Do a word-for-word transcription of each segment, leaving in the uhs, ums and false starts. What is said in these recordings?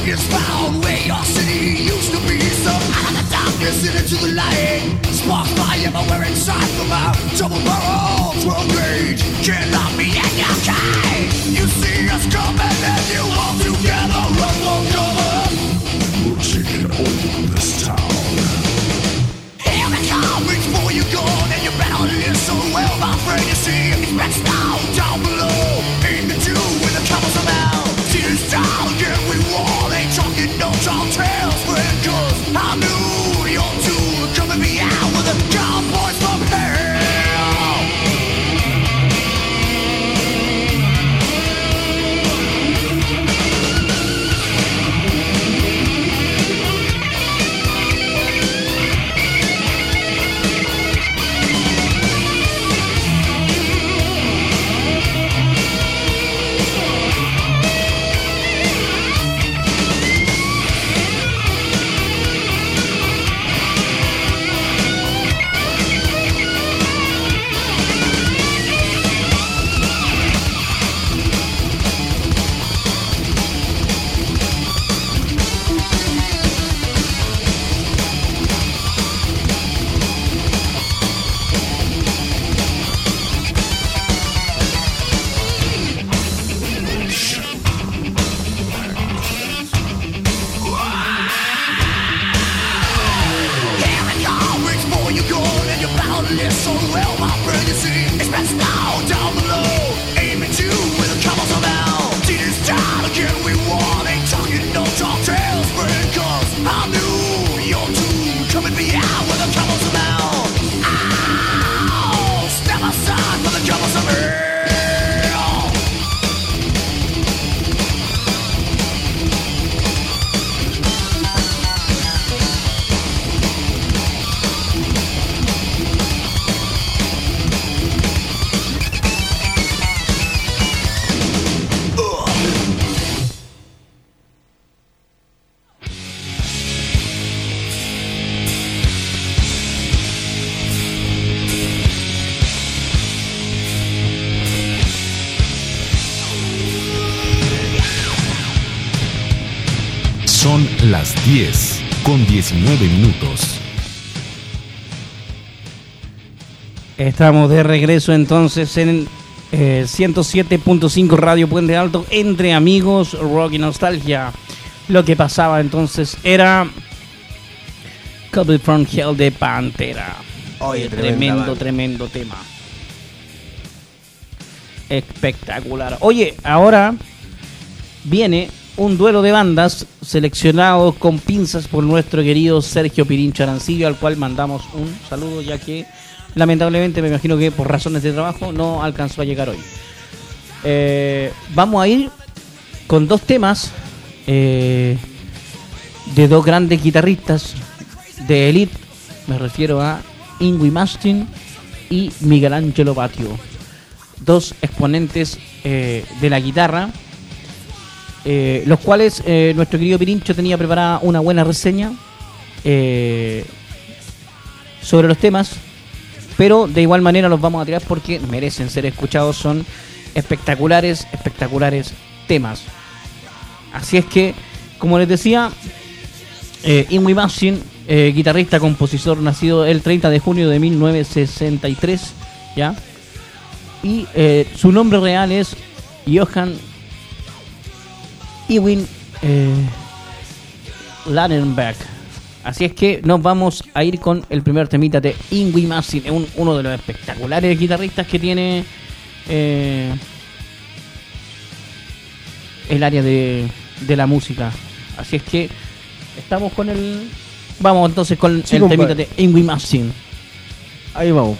darkness found where your city used to be. So out of the darkness and into the light, sparks fly everywhere inside from our double barrel twirl gauge. Can't lock me in your cage. You see us coming and you all together run for cover. We're taking over this town. Here we come, reach for your gun and you better listen well, my friend. You see it's best now down below. Aim at you with the covers of hell. See this town again, we war. Ain't talking no tall tales, friend, cause I knew you're too coming me out with the cowboys from hell. Las diez con diecinueve minutos. Estamos de regreso entonces en eh, ciento siete punto cinco Radio Puente Alto, entre amigos, rock y nostalgia. Lo que pasaba entonces era Coming from Hell de Pantera. Oye, tremendo, tremendo tema. Espectacular. Oye, ahora viene un duelo de bandas seleccionados con pinzas por nuestro querido Sergio Pirincho Arancillo, al cual mandamos un saludo, ya que lamentablemente me imagino que por razones de trabajo no alcanzó a llegar hoy. Eh, vamos a ir con dos temas eh, de dos grandes guitarristas de Elite. Me refiero a Yngwie Malmsteen y Miguel Ángelo Batio, dos exponentes eh, de la guitarra. Eh, los cuales eh, nuestro querido Pirincho tenía preparada una buena reseña eh, sobre los temas, pero de igual manera los vamos a tirar porque merecen ser escuchados. Son espectaculares, espectaculares temas. Así es que, como les decía, eh, Yngwie Malmsteen, eh, guitarrista, compositor, nacido el treinta de junio de mil novecientos sesenta y tres, ¿ya? Y eh, su nombre real es Johan Ewing eh, Landenberg. Así es que nos vamos a ir con el primer temita de Yngwie Malmsteen, un, uno de los espectaculares guitarristas que tiene eh, el área de, de la música. Así es que estamos con el... Vamos entonces con sí, el compadre. temita de Yngwie Malmsteen. Ahí vamos.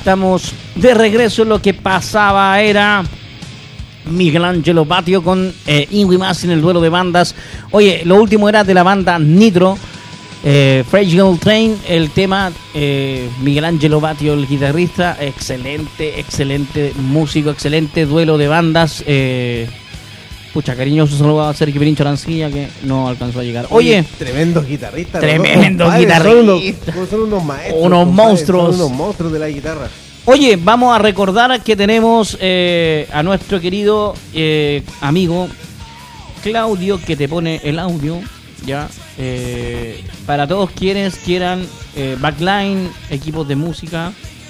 estamos de regreso. Lo que pasaba era Michelangelo Batio con eh, Ingui Mas en el duelo de bandas. Oye, lo último era de la banda Nitro, eh, Fragile Train, el tema. eh, Michelangelo Batio, el guitarrista, excelente, excelente músico, excelente duelo de bandas. eh, Pucha, cariñoso saludo a Sergio Pirincho Arancilla, que no alcanzó a llegar. Oye, Oye tremendos guitarristas. los dos, tremendos compadre, guitarristas. Son unos, son unos maestros. Unos compadre, monstruos. Son unos monstruos de la guitarra. Oye, vamos a recordar que tenemos eh, a nuestro querido eh, amigo Claudio, que te pone el audio, ya, eh, para todos quienes quieran eh, backline, equipos de música,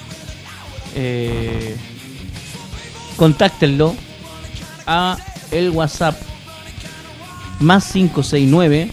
eh, contáctenlo a el WhatsApp más cinco seis nueve,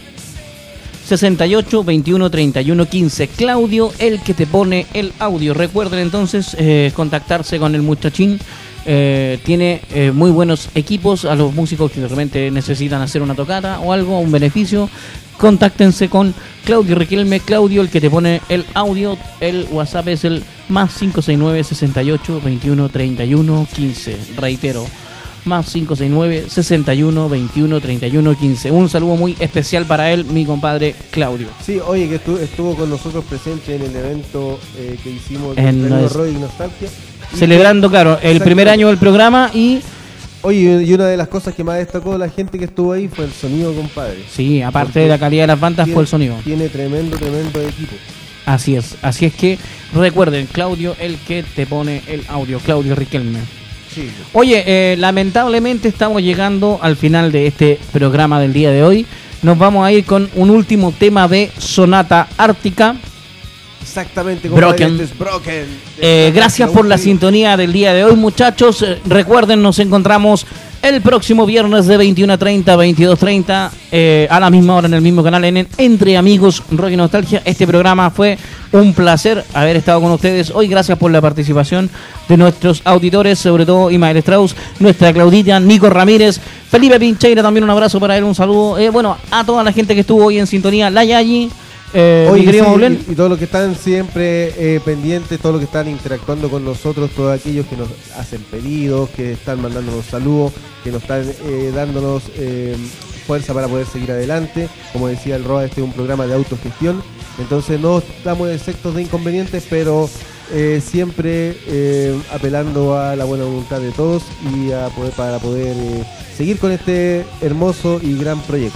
sesenta y ocho, veintiuno, treinta y uno, quince. Claudio, el que te pone el audio. Recuerden entonces eh, contactarse con el muchachín. Eh, tiene eh, muy buenos equipos. A los músicos que realmente necesitan hacer una tocata o algo, un beneficio, contáctense con Claudio Riquelme. Claudio, el que te pone el audio. El WhatsApp es el más cinco seis nueve, sesenta y ocho, veintiuno, treinta y uno, quince. Reitero, más cinco seis nueve, sesenta y uno, veintiuno, treinta y uno, quince. Un saludo muy especial para él, mi compadre Claudio. Sí, oye, que estuvo, estuvo con nosotros presente en el evento eh, que hicimos En del premio los- Roy y Nostalgia. Y Celebrando, claro, el Exacto. primer año del programa. Y Oye, y una de las cosas que más destacó la gente que estuvo ahí fue el sonido, compadre. sí, aparte Porque de la calidad de las bandas, Tiene- fue el sonido. Tiene tremendo, tremendo equipo. Así es, así es que recuerden, Claudio, el que te pone el audio, Claudio Riquelme. Sí. Oye, eh, lamentablemente estamos llegando al final de este programa del día de hoy. Nos vamos a ir con un último tema de Sonata Ártica. Exactamente, compadre. Broken. Este es Broken. Eh, gracias por la última. sintonía del día de hoy, muchachos. Eh, recuerden, nos encontramos el próximo viernes de veintiuno treinta a veintidós treinta, eh, a la misma hora en el mismo canal, en Entre Amigos Rock y Nostalgia. Este programa fue un placer haber estado con ustedes hoy. Gracias por la participación de nuestros auditores, sobre todo Ismael Strauss, nuestra Claudita, Nico Ramírez, Felipe Pincheira, también un abrazo para él, un saludo. Eh, bueno, a toda la gente que estuvo hoy en sintonía, la Yayi. Eh, mi Oye, querido sí, Maulén. y, y todos los que están siempre eh, pendientes, todos los que están interactuando con nosotros, todos aquellos que nos hacen pedidos, que están mandándonos saludos, que nos están eh, dándonos eh, fuerza para poder seguir adelante. Como decía el Roa, este es un programa de autogestión, entonces no estamos exentos de inconvenientes, pero eh, siempre eh, apelando a la buena voluntad de todos y a poder, para poder eh, seguir con este hermoso y gran proyecto.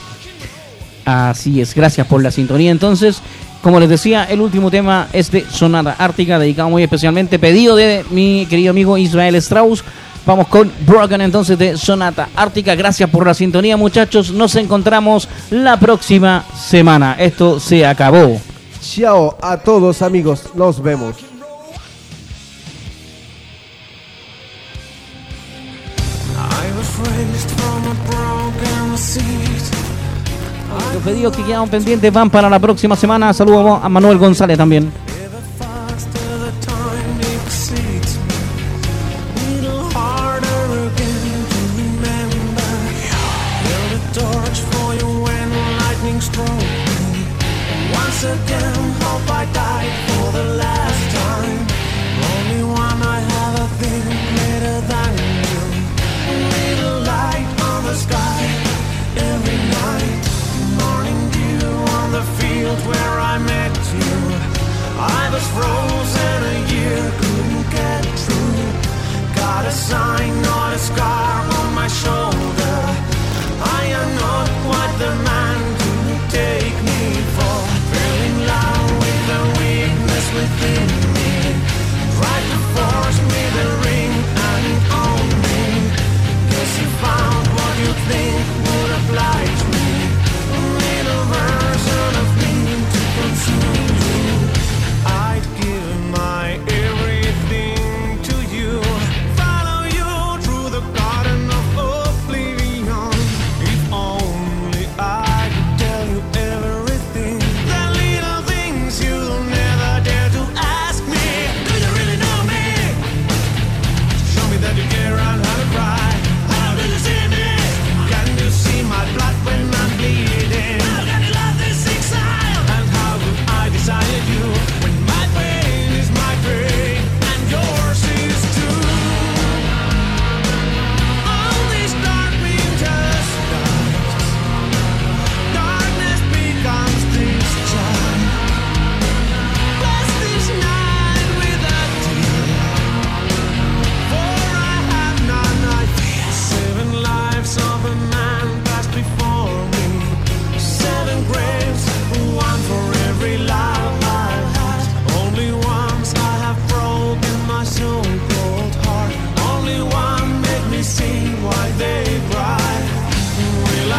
Así es, gracias por la sintonía. Entonces, como les decía, el último tema es de Sonata Ártica, dedicado muy especialmente, pedido de mi querido amigo Ismael Strauss. Vamos con Broken entonces de Sonata Ártica. Gracias por la sintonía, muchachos. Nos encontramos la próxima semana. Esto se acabó. Chao a todos, amigos, nos vemos. I was raised from a broken seed. Los pedidos que quedaron pendientes van para la próxima semana. Saludos a Manuel González también. Ever faster the time exceeds me. Little harder again to remember. Held a torch for you when lightning struck me. And once again, hope I died for the last time. Only one I have a thing greater than you. A little light on the sky every night. Morning dew on the field where I met you. I was frozen a year, couldn't get through. Got a sign, not a scar on my shoulder. I am not what the man to take me for. Feeling loud with a weakness within.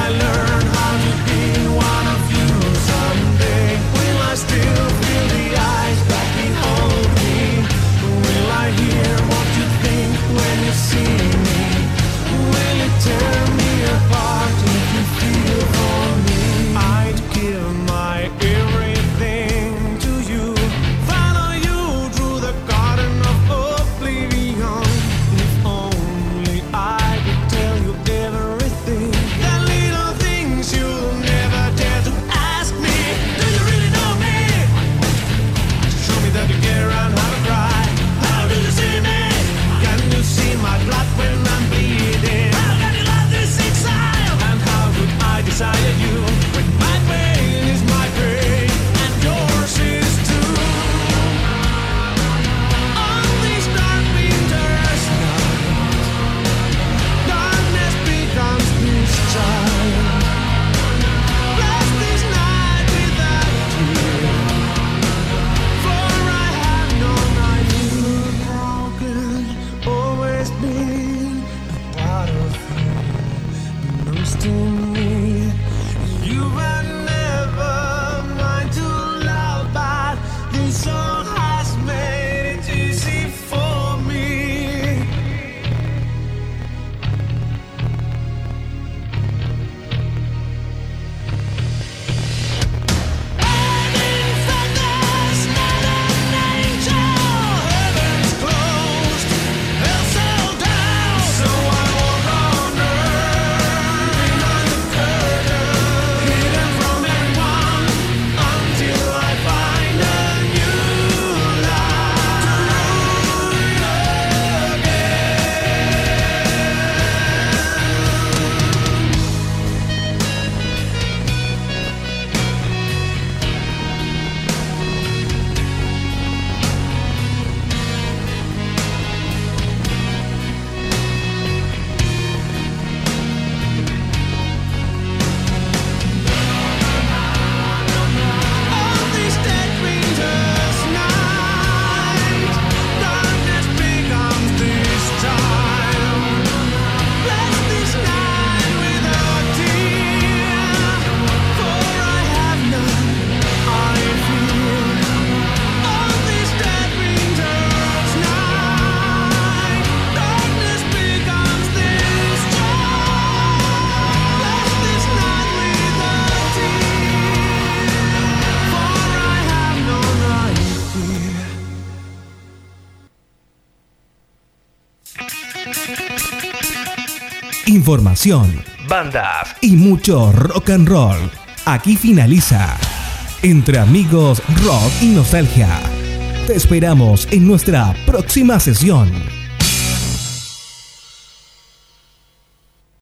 Información, bandas y mucho rock and roll. Aquí finaliza Entre Amigos, Rock y Nostalgia. Te esperamos en nuestra próxima sesión.